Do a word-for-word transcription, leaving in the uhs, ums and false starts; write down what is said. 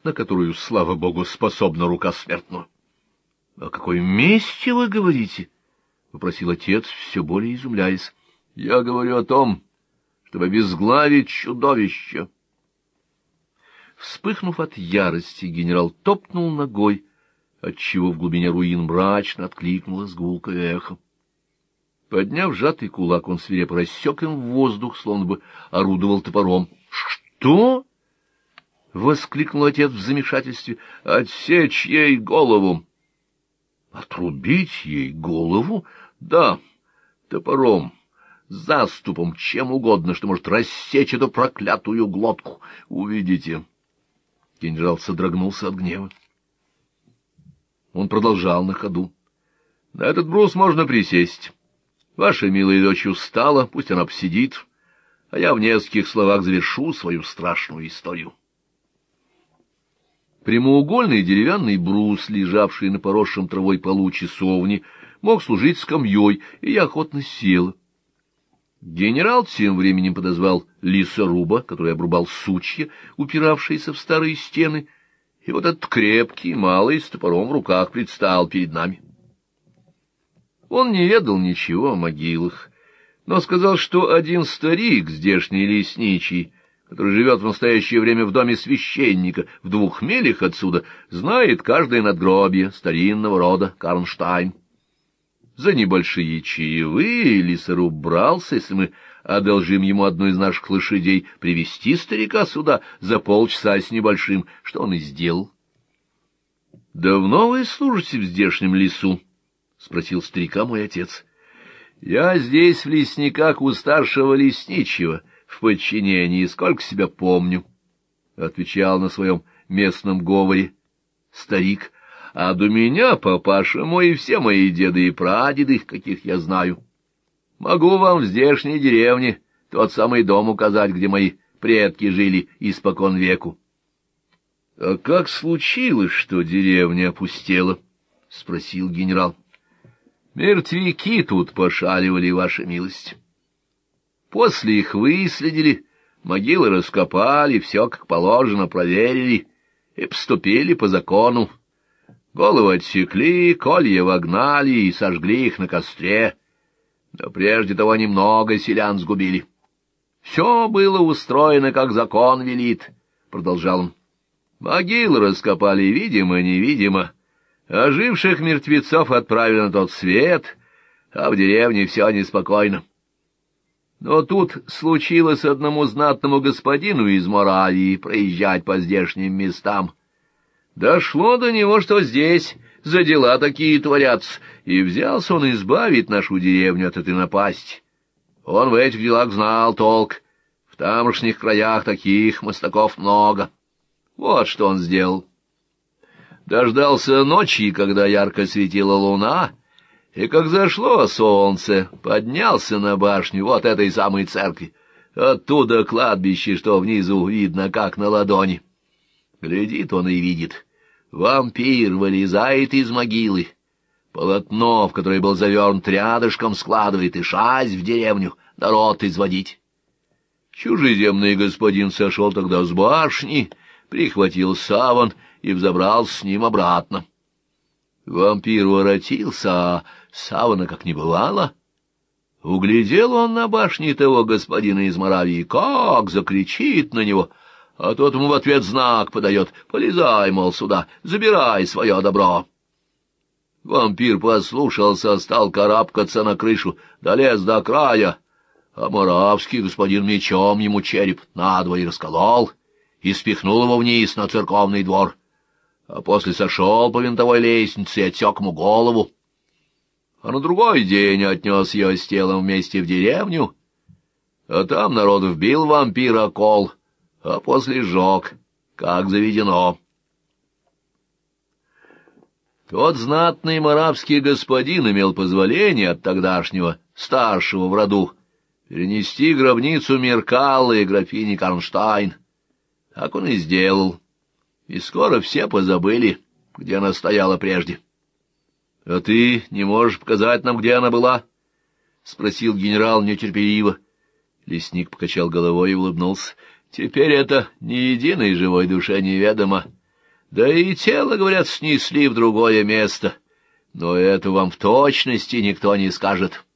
на которую, слава богу, способна рука смертного. — О какой мести вы говорите? — попросил отец, все более изумляясь. — Я говорю о том, чтобы обезглавить чудовище. Вспыхнув от ярости, генерал топнул ногой, отчего в глубине руин мрачно откликнулось гулкое эхо. Подняв сжатый кулак, он свирепо рассек им в воздух, словно бы орудовал топором. — Что? — воскликнул отец в замешательстве. — Отсечь ей голову. — Отрубить ей голову? — Да, топором, заступом, чем угодно, что может рассечь эту проклятую глотку. Увидите. Генерал содрогнулся от гнева. Он продолжал на ходу. — На этот брус можно присесть. Ваша милая дочь устала, пусть она посидит, а я в нескольких словах завершу свою страшную историю. Прямоугольный деревянный брус, лежавший на поросшем травой полу часовни, мог служить скамьей, и я охотно сел. Генерал тем временем подозвал лесоруба, который обрубал сучья, упиравшиеся в старые стены, и вот этот крепкий, малый, с топором в руках предстал перед нами. Он не ведал ничего о могилах, но сказал, что один старик, здешний лесничий, который живет в настоящее время в доме священника в двух милях отсюда, знает каждое надгробие старинного рода Карнштайн. За небольшие чаевые лесоруб брался, если мы одолжим ему одну из наших лошадей, привести старика сюда за полчаса с небольшим, что он и сделал. — Давно вы служите в здешнем лесу? — спросил старика мой отец. — Я здесь в лесниках у старшего лесничего, в подчинении, сколько себя помню, — отвечал на своем местном говоре старик. — А до меня папаша мой и все мои деды и прадеды, каких я знаю. Могу вам в здешней деревне тот самый дом указать, где мои предки жили испокон веку. — А как случилось, что деревня опустела? — спросил генерал. — Мертвяки тут пошаливали, ваша милость. После их выследили, могилы раскопали, все как положено проверили и поступили по закону. Головы отсекли, колья вогнали и сожгли их на костре. Но прежде того немного селян сгубили. Все было устроено, как закон велит, — продолжал он. Могилы раскопали видимо-невидимо, оживших мертвецов отправили на тот свет, а в деревне все неспокойно. Но тут случилось одному знатному господину из Моравии проезжать по здешним местам. Дошло до него, что здесь за дела такие творятся, и взялся он избавить нашу деревню от этой напасти. Он в этих делах знал толк, в тамошних краях таких мастаков много. Вот что он сделал. Дождался ночи, когда ярко светила луна, и как зашло солнце, поднялся на башню вот этой самой церкви. Оттуда кладбище, что внизу видно, как на ладони. Глядит он и видит. Вампир вылезает из могилы, полотно, в которое был завернут рядышком, складывает и шась в деревню, народ изводить. Чужеземный господин сошел тогда с башни, прихватил саван и взобрался с ним обратно. Вампир воротился, а савана как не бывало. Углядел он на башне того господина из Моравии, как закричит на него, а тот ему в ответ знак подает: «Полезай, мол, сюда, забирай свое добро». Вампир послушался, стал карабкаться на крышу, долез до края, а моравский господин мечом ему череп надвое расколол и спихнул его вниз на церковный двор, а после сошел по винтовой лестнице и отсек ему голову, а на другой день отнес ее с телом вместе в деревню, а там народ вбил вампира кол, а после сжег, как заведено. Тот знатный моравский господин имел позволение от тогдашнего старшего в роду перенести гробницу Меркаллы и графини Карнштайн. Так он и сделал, и скоро все позабыли, где она стояла прежде. — А ты не можешь показать нам, где она была? — спросил генерал нетерпеливо. Лесник покачал головой и улыбнулся. — Теперь это ни единой живой душе неведомо. Да и тело, говорят, снесли в другое место. Но это вам в точности никто не скажет.